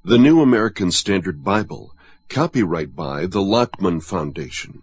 The New American Standard Bible, copyright by the Lockman Foundation.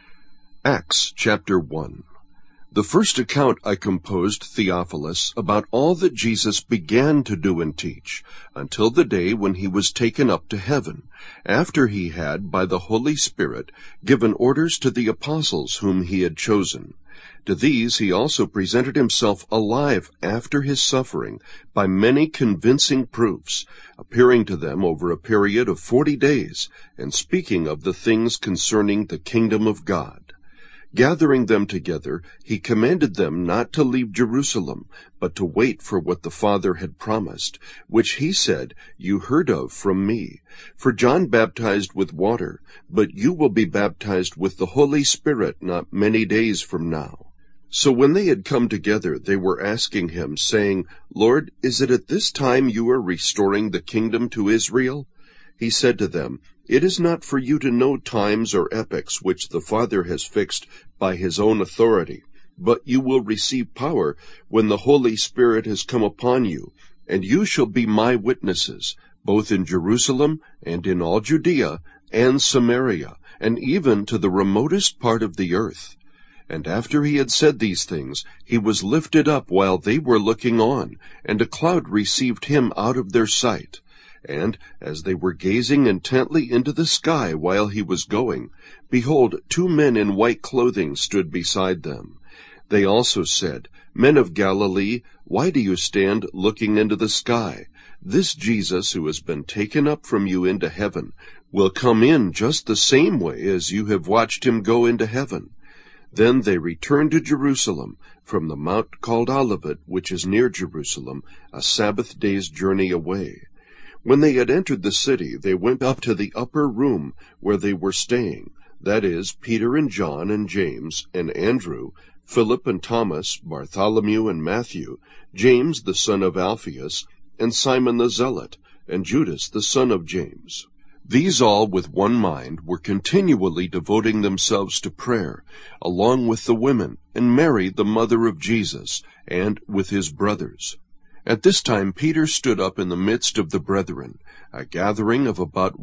Acts chapter 1. The first account I composed, Theophilus, about all that Jesus began to do and teach, until the day when he was taken up to heaven, after he had, by the Holy Spirit, given orders to the apostles whom he had chosen. To these he also presented himself alive after his suffering by many convincing proofs, appearing to them over a period of 40 days, and speaking of the things concerning the kingdom of God. Gathering them together, he commanded them not to leave Jerusalem, but to wait for what the Father had promised, which he said, "You heard of from me. For John baptized with water, but you will be baptized with the Holy Spirit not many days from now." So when they had come together, they were asking him, saying, "Lord, is it at this time you are restoring the kingdom to Israel?" He said to them, "It is not for you to know times or epochs which the Father has fixed by his own authority, but you will receive power when the Holy Spirit has come upon you, and you shall be my witnesses, both in Jerusalem and in all Judea and Samaria, and even to the remotest part of the earth." And after he had said these things, he was lifted up while they were looking on, and a cloud received him out of their sight. And as they were gazing intently into the sky while he was going, behold, 2 men in white clothing stood beside them. They also said, "Men of Galilee, why do you stand looking into the sky? This Jesus who has been taken up from you into heaven will come in just the same way as you have watched him go into heaven." Then they returned to Jerusalem from the mount called Olivet, which is near Jerusalem, a Sabbath day's journey away. When they had entered the city, they went up to the upper room where they were staying, that is, Peter and John and James and Andrew, Philip and Thomas, Bartholomew and Matthew, James the son of Alphaeus, and Simon the Zealot, and Judas the son of James. These all with one mind were continually devoting themselves to prayer, along with the women, and Mary the mother of Jesus, and with his brothers. At this time Peter stood up in the midst of the brethren. A gathering of about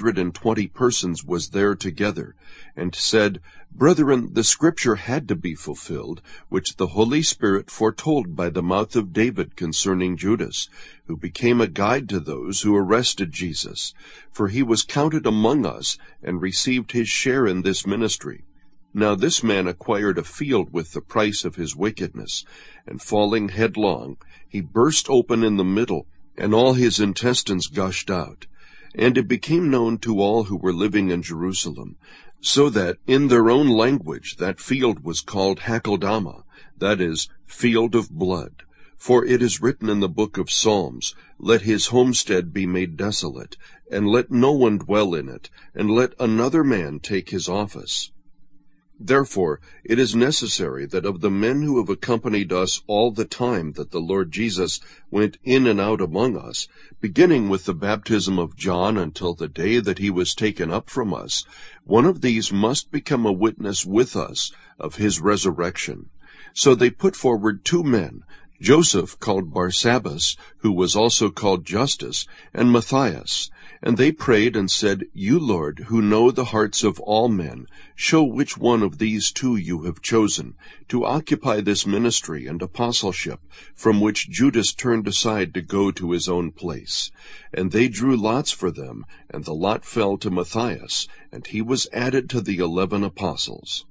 120 persons was there together, and said, "Brethren, the scripture had to be fulfilled, which the Holy Spirit foretold by the mouth of David concerning Judas, who became a guide to those who arrested Jesus. For he was counted among us, and received his share in this ministry. Now this man acquired a field with the price of his wickedness, and falling headlong, he burst open in the middle, and all his intestines gushed out. And it became known to all who were living in Jerusalem, so that in their own language that field was called Hakeldama, that is, field of blood. For it is written in the book of Psalms, 'Let his homestead be made desolate, and let no one dwell in it, and let another man take his office.' Therefore it is necessary that of the men who have accompanied us all the time that the Lord Jesus went in and out among us, beginning with the baptism of John until the day that he was taken up from us, one of these must become a witness with us of his resurrection." So they put forward 2 men, Joseph called Barsabbas, who was also called Justus, and Matthias. And they prayed and said, "You, Lord, who know the hearts of all men, show which one of these 2 you have chosen to occupy this ministry and apostleship, from which Judas turned aside to go to his own place." And they drew lots for them, and the lot fell to Matthias, and he was added to the 11 apostles.